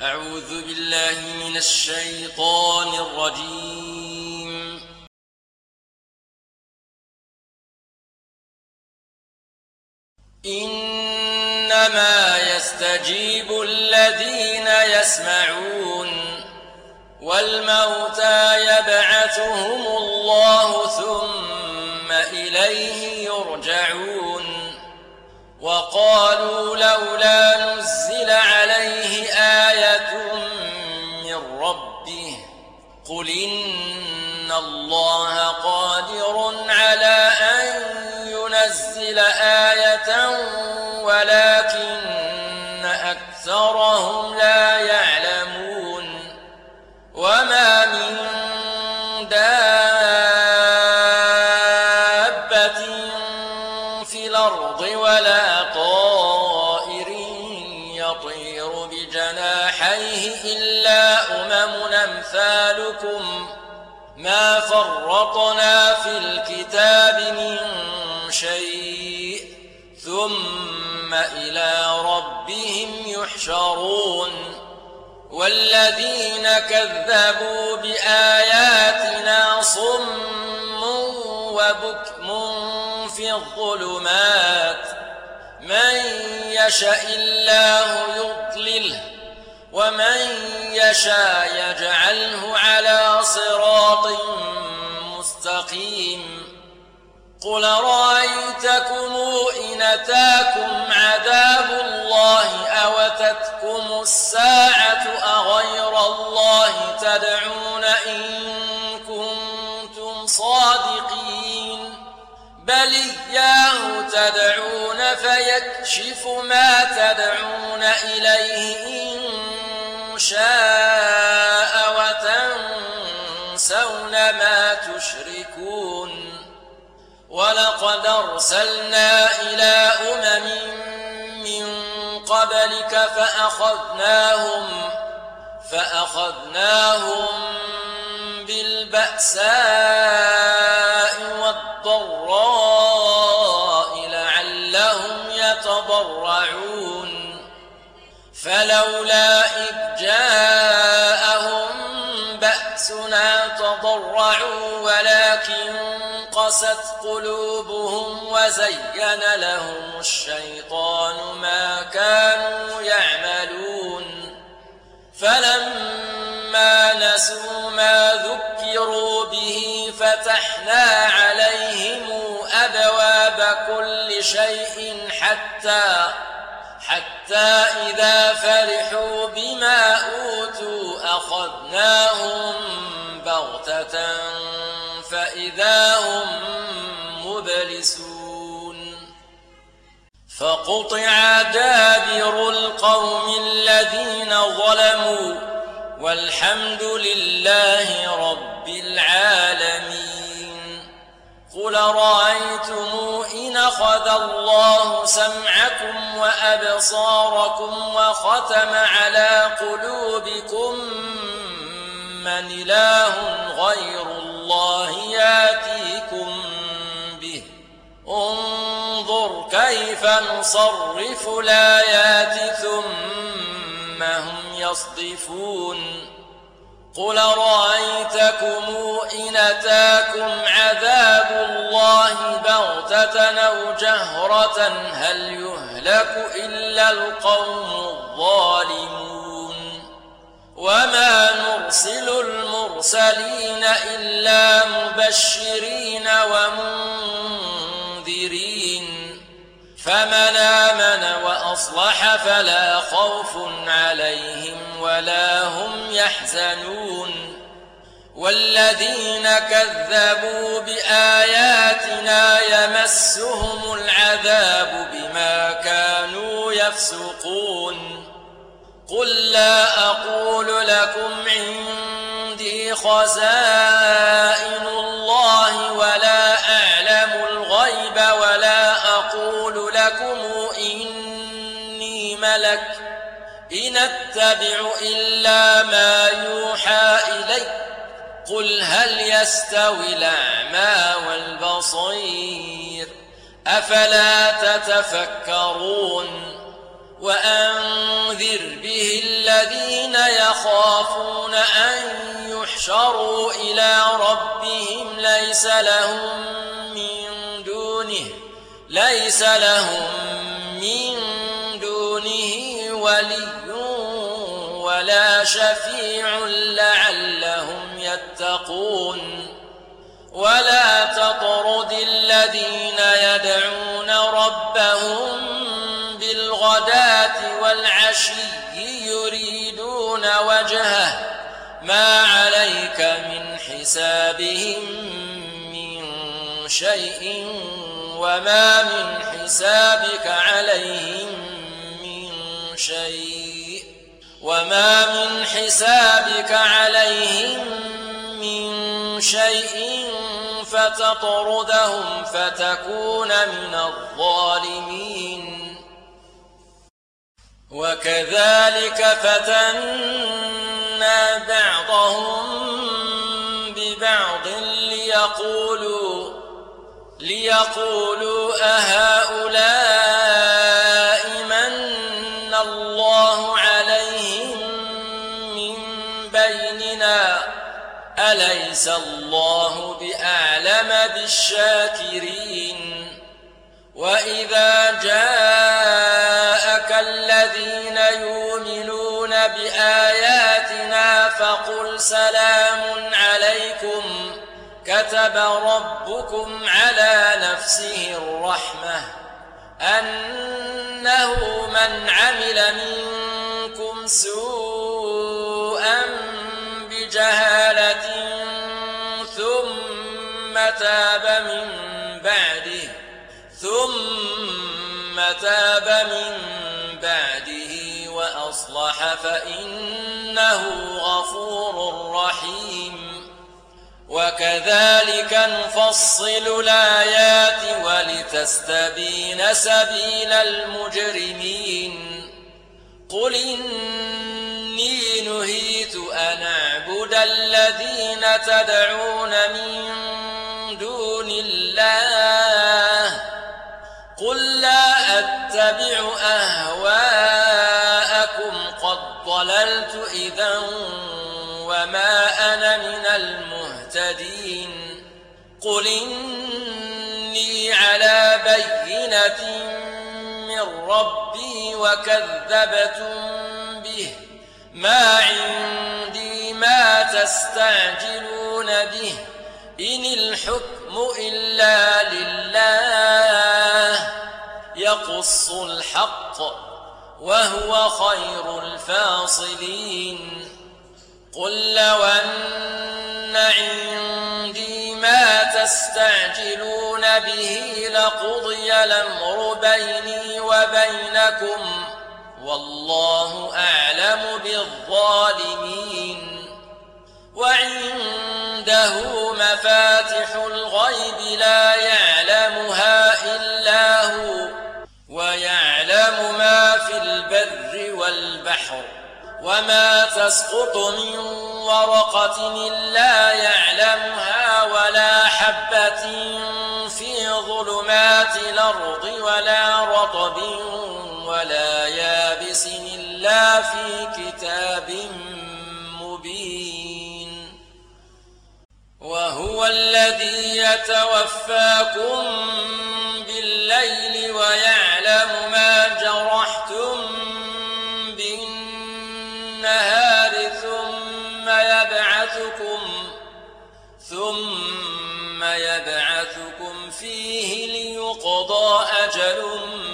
أعوذ بالله من الشيطان الرجيم. إنما يستجيب الذين يسمعون والموتى يبعثهم الله ثم إليه يرجعون. وقالوا لولا نزل عليه آية من ربه قل إن الله قادر على أن ينزل آية ولكن أكثرهم لا يعلمون. وما من دابة في الأرض ولا طائر يطير بجناحيه إلا أمم أمثالكم ما فرطنا في الكتاب من شيء ثم إلى ربهم يحشرون. والذين كذبوا بآياتنا صم وبكم في الظلمات من يشاء الله يضلله ومن يشاء يجعله على صراط مستقيم. قل رأيتكم إن أتاكم عذاب الله أو أتتكم الساعة أغير الله تدعون إن كنتم صادقين بل إياه تدعون فيكشف ما تدعون إليه إن شاء وتنسون ما تشركون. ولقد أرسلنا إلى أمم من قبلك فأخذناهم بالبأساء والضراء لعلهم يتضرعون. فلولا إذ جاءهم بأسنا تضرعوا ولكن قست قلوبهم وزين لهم الشيطان ما كانوا يعملون. فلما نسوا ما ذكروا به فتحنا عليهم أبواب كل شيء حتى إذا فرحوا بما أوتوا أخذناهم بغتة فإذا هم مبلسون. فقطع دابر القوم الذين ظلموا والحمد لله رب العالمين. قل رأيتم إن أخذ الله سمعكم وأبصاركم وختم على قلوبكم من إله غير الله ياتيكم به انظر كيف نصرف الآيات ثم هم يصدفون. قل رأيتكم إن أتاكم عذاب الله بغتة أو جهرة هل يهلك إلا القوم الظالمون. وما نرسل المرسلين إلا مبشرين ومنذرين فمن آمن وأصلح فلا خوف عليهم ولا هم يحزنون. والذين كذبوا بآياتنا يمسهم العذاب بما كانوا يفسقون. قل لا أقول لكم عندي خزائن الله ولا أعلم الغيب ولا أقول لكم إني ملك إن أتبع إلا ما يوحى إلي قل هل يستوي الأعمى والبصير أفلا تتفكرون. وأنذر به الذين يخافون أن يحشروا إلى ربهم ليس لهم من دونه ولي ولا شفيع لعلهم يتقون ولا تطرد الذين يدعون ربهم بالغداة والعشي يريدون وجهه ما عليك من حسابهم من شيء وما من حسابك عليهم من شيء فتطردهم فتكون من الظالمين. وكذلك فتنا بعضهم ببعض ليقولوا أهؤلاء من الله عليهم من بيننا أليس الله بأعلم بالشاكرين. وإذا جاءك الذين يؤمنون بآياتنا فقل سلام عليكم كتب ربكم على نفسه الرحمة أنه من عمل منكم سوءا بجهالة ثم تاب من بعده وأصلح فإنه غفور رحيم. وكذلك نفصل الآيات ولتستبين سبيل المجرمين. قل إني نهيت أن أعبد الذين تدعون من دون الله قل لا أتبع أهواءكم قد ضللت إذا وما أنا من المهتدين. قل إني على بينة من ربي وكذبتم به ما عندي ما تستعجلون به إن الحكم إلا لله يقص الحق وهو خير الفاصلين. قل لو أن عندي ما تستعجلون به لقضي الأمر بيني وبينكم والله أعلم بالظالمين. وعنده مفاتح الغيب لا يعلمها إلا هو ويعلم ما في البر والبحر وما تسقط من ورقة إلا يعلمها ولا حبة في ظلمات الأرض ولا رطب ولا يابس إلا في كتاب مبين. وهو الذي يتوفاكم بالليل ويعلم ما جرحتم بالنهار ثم يبعثكم فيه ليقضى أجل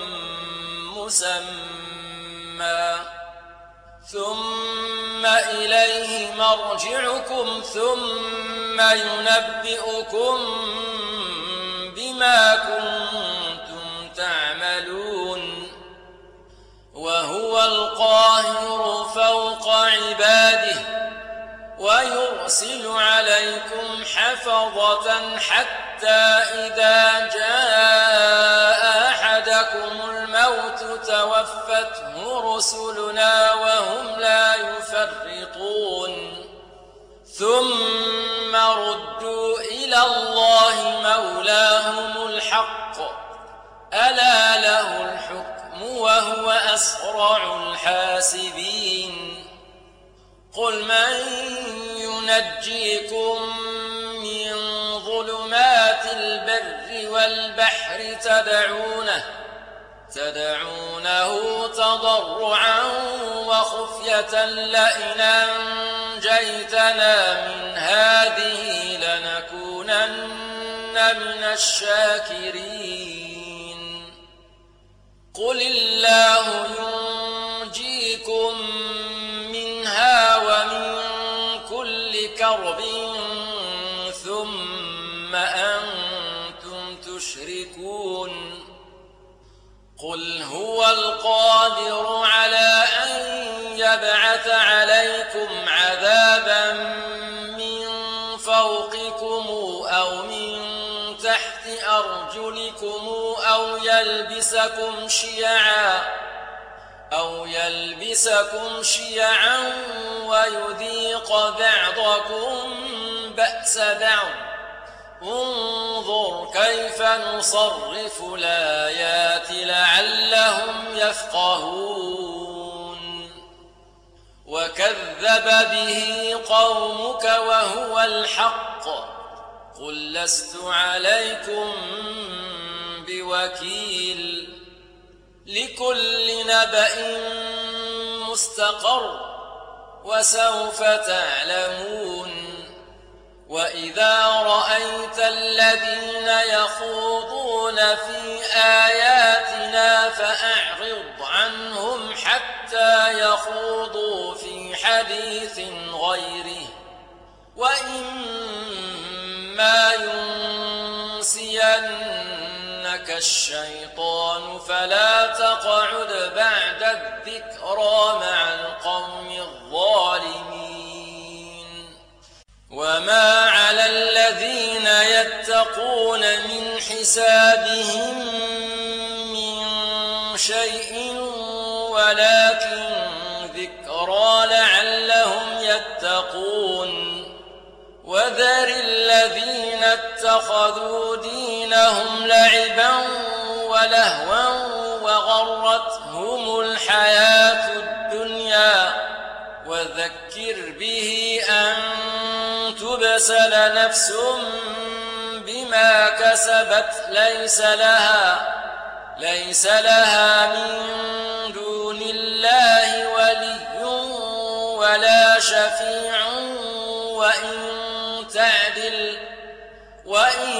مسمى ثم إليه مرجعكم ثم ينبئكم بما كنتم تعملون. وهو القاهر فوق عباده ويرسل عليكم حفظة حتى إذا جاء أحدكم الموت توفته رسلنا وهم لا يفرطون ثم ردوا إلى الله مولاهم الحق ألا له الحكم وهو أسرع الحاسبين قل من ينجيكم من ظلمات البر والبحر تدعونه تضرعا وخفية لئن أنجيتنا من هذه لنكونن من الشاكرين قل الله ينجيكم منها ومن كل كرب ثم أنتم تشركون قل هو القادر على أن يبعث عليكم عذابا من فوقكم أو من تحت أرجلكم أو يلبسكم شيعا ويذيق بعضكم بأس بعض انظر كيف نصرف الآيات لعلهم يفقهون وكذب به قومك وهو الحق قل لست عليكم بوكيل لكل نبأ مستقر وسوف تعلمون وإذا رأيت الذين يخوضون في آياتنا فأعرض عنهم حتى يخوضوا في حديث غيره وإما ينسينك الشيطان فلا تقعد بعد الذكرى مع القوم الظالمين وما على الذين يتقون من حسابهم من شيء ولكن ذكرى لعلهم يتقون وذر الذين اتخذوا دينهم لعبا ولهوا وغرتهم الحياة الدنيا وذكر به أن تبسل نفس بما كسبت ليس لها من دون الله ولي ولا شفيع وإن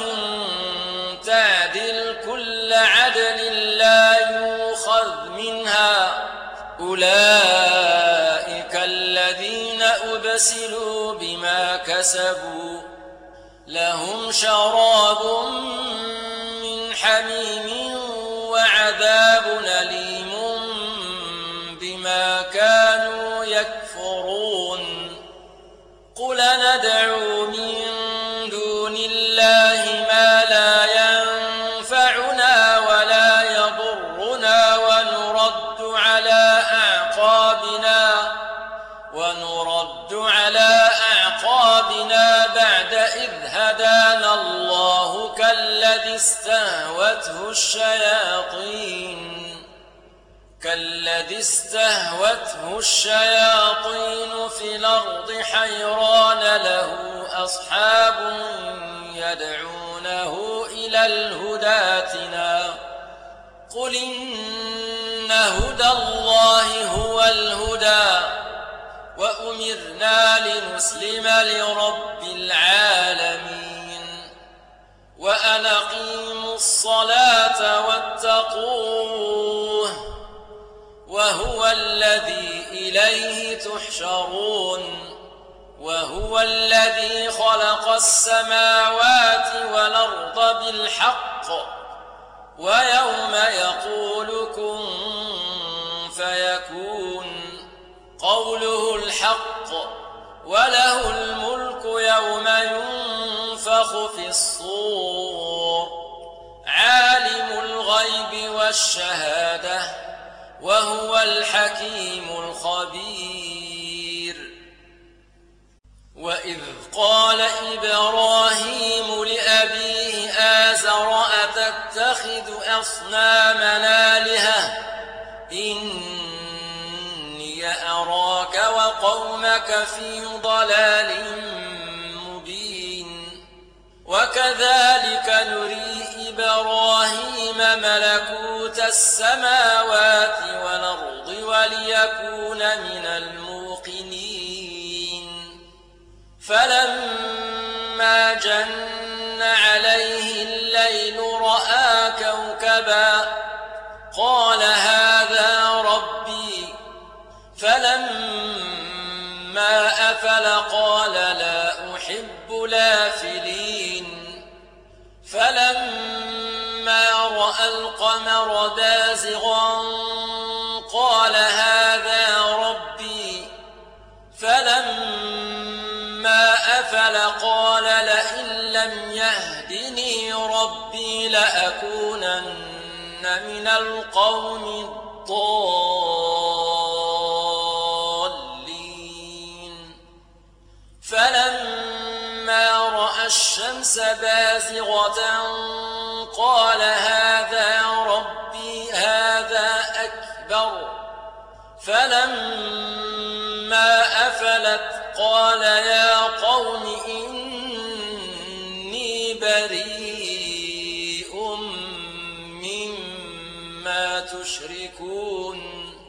تعدل كل عدل لا يؤخذ منها أولئك الذين أبسلوا بما كسبوا لهم شراب من حميم وعذاب أليم بما كانوا يكفرون قل ندعو من دون الله ما لا ينفعنا ولا يضرنا ونرد على أعقابنا بعد إذ هدانا الله كالذي استهوته الشياطين في الأرض حيران له أصحاب يدعونه إلى الهدى ائتنا قل إن هدى الله هو الهدى وأمرنا لنسلم لرب العالمين وأن أقيموا الصلاة واتقوه وهو الذي إليه تحشرون وهو الذي خلق السماوات والأرض بالحق ويوم يقول كن فيكون قوله الحق وله الملك يوم ينفخ في الصور عالم الغيب والشهادة وهو الحكيم الخبير وإذ قال إبراهيم لأبيه آزر أتتخذ أصنامنا آلهة قومك في ضلال مبين وكذلك نري إبراهيم ملكوت السماوات والأرض وليكون من الموقنين فلما جن عليه الليل رأى كوكبا قال هذا ربي فلما أفل قال لا أحب الآفلين فلما رأى القمر بازغا قال هذا ربي فلما أفل قال لئن لم يهدني ربي لأكونن من القوم الضالين فلما رأى الشمس بازغة قال هذا ربي هذا أكبر فلما أفلت قال يا قوم إني بريء مما تشركون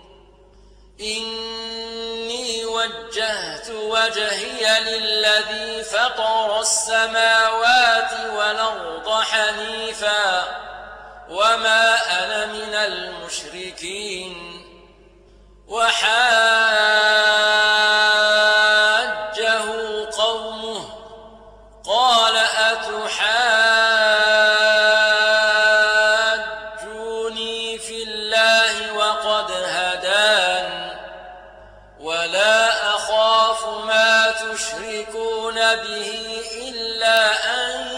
إني وجهت وجهي للذي فطر السماوات والأرض حنيفا وما أنا من المشركين وحاجه قومه قال أتحاجوني في الله وقد هدان ولا أخاف ما تشركون به إلا أن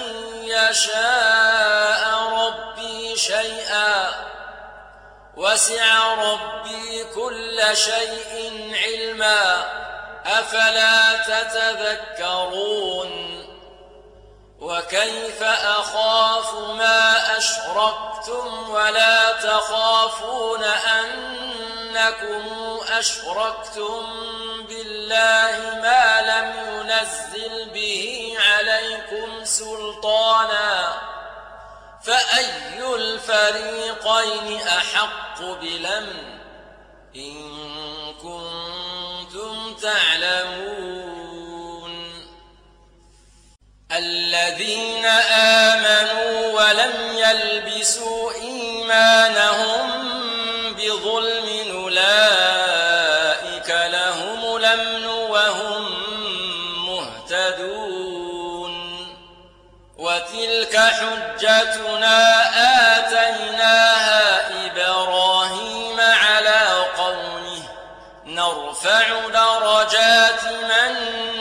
يشاء ربي شيئا وسع ربي كل شيء علما أفلا تتذكرون وكيف أخاف ما أشركتم ولا تخافون أنكم أشركتم بالله ما لم ينزل به عليكم سلطانا فأي الفريقين أحق بالأمن إن كنتم تعلمون الذين آمنوا ولم يلبسوا إيمانهم بظلم أولئك لهم الأمن وهم مهتدون وتلك حجتنا آتيناها إبراهيم على قومه نرفع درجات من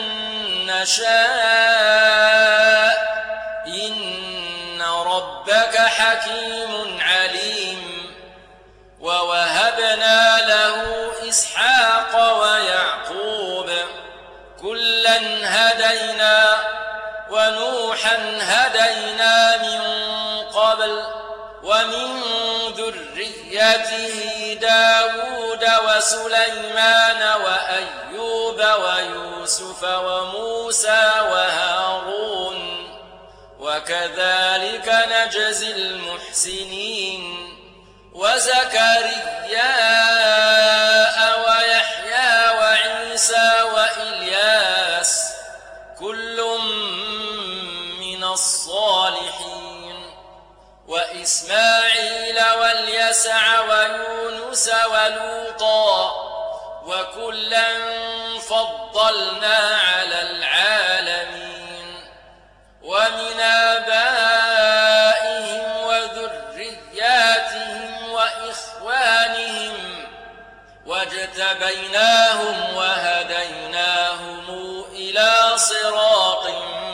نشاء إن ربك حكيم عليم ووهبنا له إسحاق ويعقوب كلا هدينا ونوحا هدينا من قبل ومن ذريته داود وسليمان وأيوب ويوسف وموسى وهارون وكذلك نجزي المحسنين وزكرياء ويحيى وعيسى وإلياس كل من الصالحين وإسماعيل واليسع ويونس ولوطا وكلا فضلنا على العالمين ومن آبائهم وذرياتهم وإخوانهم واجتبيناهم وهديناهم إلى صراط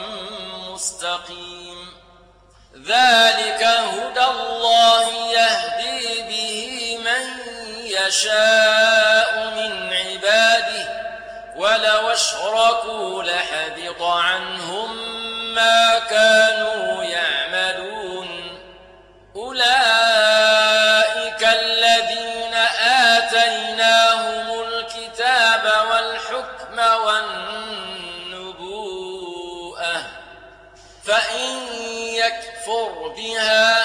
مستقيم ذلك هدى الله يهدي به من يشاء من عباده ولو اشركوا لحبط عنهم ما كانوا يعملون أولئك الذين آتيناهم الكتاب والحكم فإن يكفر بها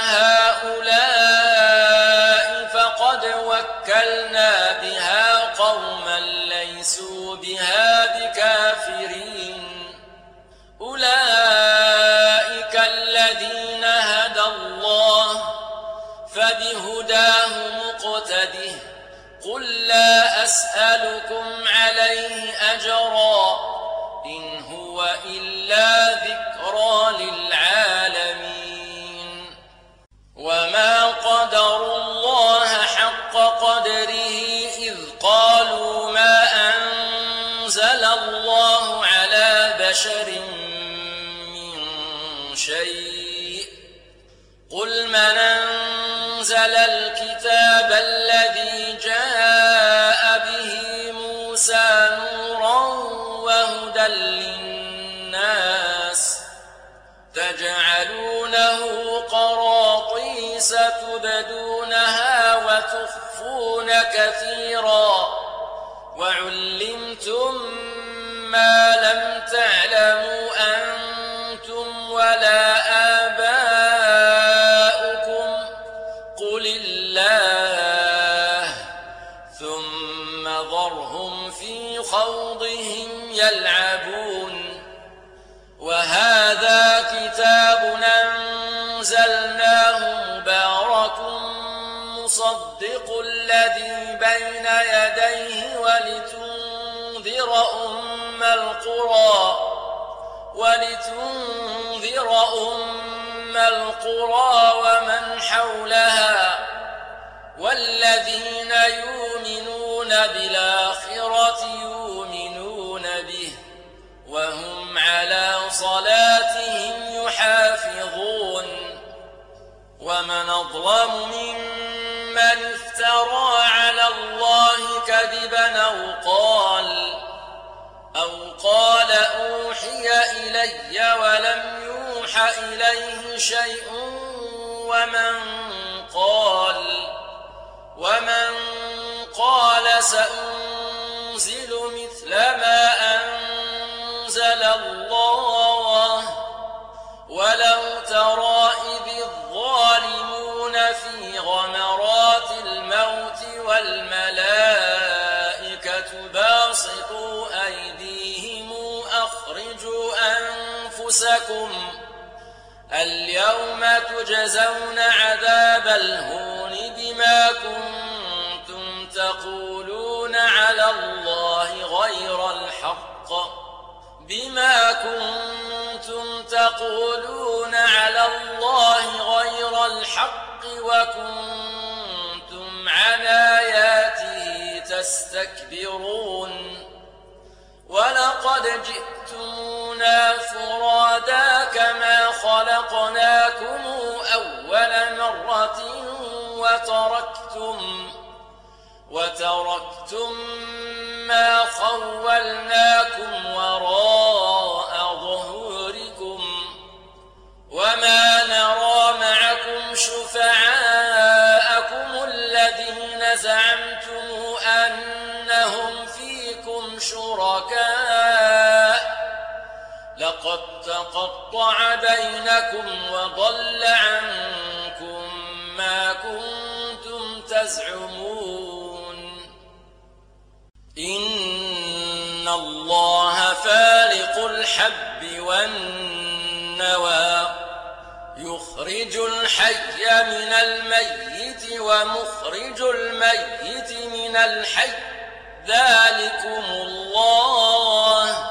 هؤلاء فقد وكلنا بها قوما ليسوا بها بكافرين أولئك الذين هدى الله فبهداه مقتده قل لا أسألكم عليه أجرا إن هو إلا ذكرى للعالمين وما قدروا الله حق قدره إذ قالوا ما أنزل الله على بشر من شيء قل من أنزل الكتاب الذي جاء به موسى نورا وهدى للناس تجعلونه قراطيس تبدونها وتخفون كثيرا وعلمتم ما لم تعلموا أنتم ولا آباؤكم قل الله ثم ذرهم في خوضهم يلعبون وهذا كتاب أنزلناه مبارك مصدق الذي بين يديه ولتنذر أم القرى ومن حولها والذين يؤمنون بالآخرة يؤمنون به وهم على صلاتهم يحافظون ومن أظلم ممن افترى على الله كذبا أو قال أوحي إلي ولم يوح إليه شيء ومن قال سأنزل مثل ما أنزل الله ولو ترى إذ الظالمون في غمرات الموت والملائكة باسطوا أيديهم أخرجوا أنفسكم اليوم تجزون عذاب الهون بما كنتم تقولون على الله غير الحق وكنتم عن آياته تستكبرون ولقد جئتمونا فرادا كما خلقناكم أول مرة وتركتم ما خولناكم وراء ظهوركم وما نرى معكم شفعاءكم الذين زعمتم أنهم فيكم شركاء لقد تقطع بينكم وضل عنكم ما كنتم تزعمون إن الله فالق الحب والنوى يخرج الحي من الميت ومخرج الميت من الحي ذلكم الله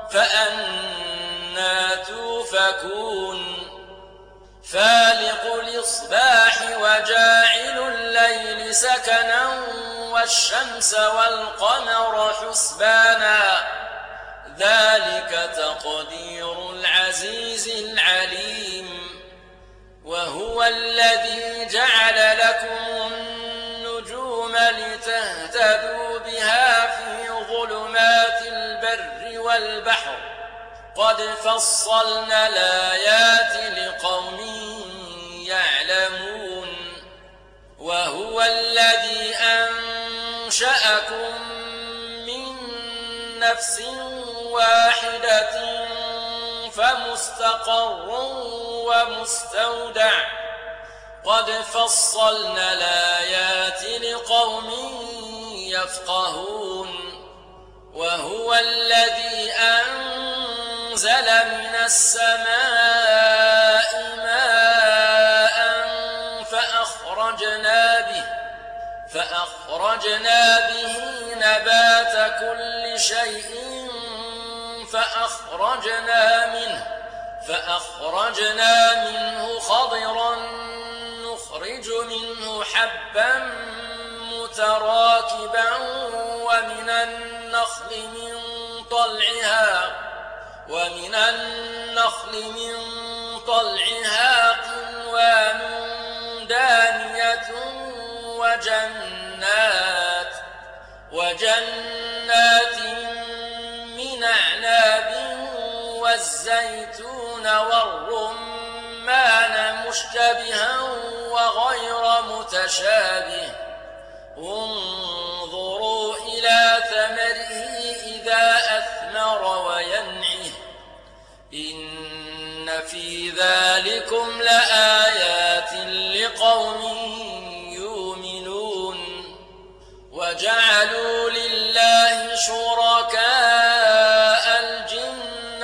فأنى توفكون فالق الإصباح وجاعل الليل سكنا والشمس والقمر حسبانا ذلك تقدير العزيز العليم وهو الذي جعل لكم النجوم لتهتدوا بها في ظلمات البر والبحر قد فصلنا الآيات لقوم يعلمون وهو الذي أنشأكم من نفس واحدة فمستقر ومستودع قد فصلنا الآيات لقوم يفقهون وهو الذي أنزل من السماء ماء فأخرجنا به نبات كل شيء فأخرجنا منه خضرا نخرج منه حبا متراكبا ومن النخل من طلعها قنوان دانية وجنات من أعناب والزيتون والرمان مشتبها وغير متشابه انظروا إلى ثمره إذا أثمر وينعه إن في ذلكم لآيات لقوم يؤمنون وجعلوا لله شركاء الجن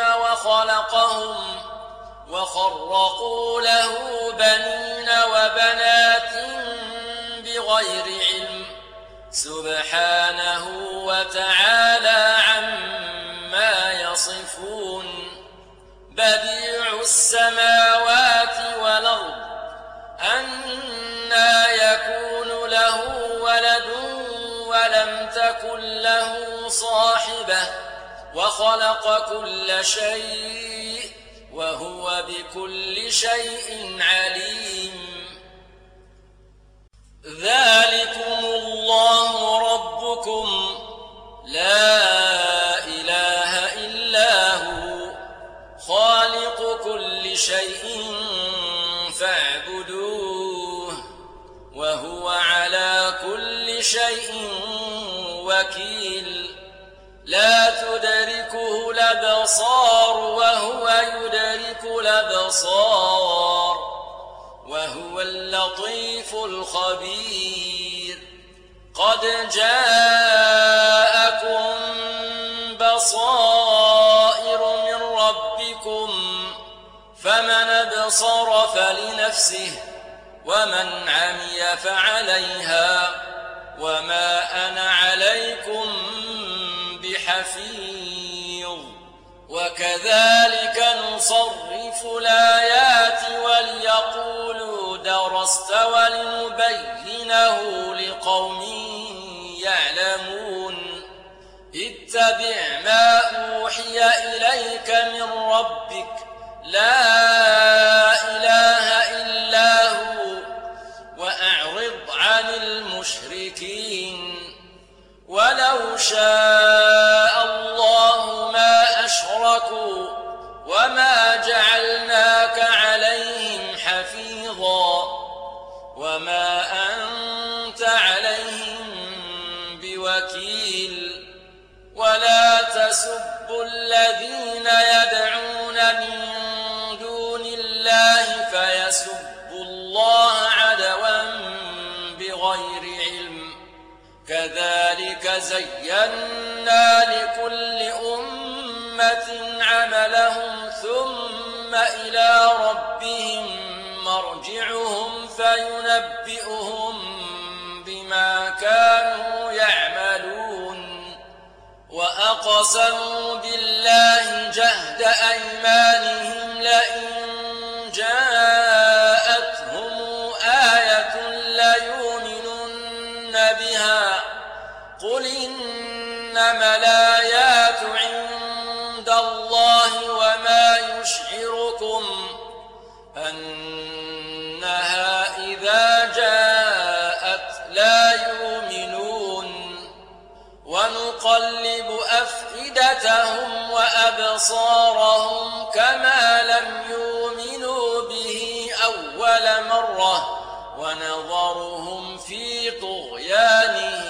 وخرقوا له بنين وبنات بغير علم سبحانه وتعالى عما يصفون بديع السماوات والأرض أنى يكون له ولد ولم تكن له صاحبة وخلق كل شيء وهو بكل شيء عليم ذلكم الله ربكم لا إله إلا هو خالق كل شيء فاعبدوه وهو على كل شيء وكيل لا تدركه الأبصار وهو يدرك الأبصار وهو اللطيف الخبير قد جاءكم بصائر من ربكم فمن أبصر فلنفسه ومن عمي فعليها وما أنا عليكم بحفيظ وكذلك نصرف الآيات وليقولوا درست ولنبينه لقوم يعلمون اتبع ما أوحي إليك من ربك لا إله إلا هو وأعرض عن المشركين ولو شاء الله ما أشركوا وما جعلناك عليهم حفيظا وما أنت عليهم بوكيل ولا تسبوا الذين يدعون من دون الله فيسبوا الله عدوا بغير علم كذلك زينا لكل أمة عملهم ثم إلى ربهم مرجعهم فينبئهم بما كانوا يعملون وأقسموا بالله جهد أيمانهم لئن جاءتهم آية ليؤمنن بها قل إنما الآيات عند الله وما يشعركم أنها إذا جاءت لا يؤمنون ونقلب أفئدتهم وأبصارهم كما لم يؤمنوا به أول مرة ونظرهم في طغيانهم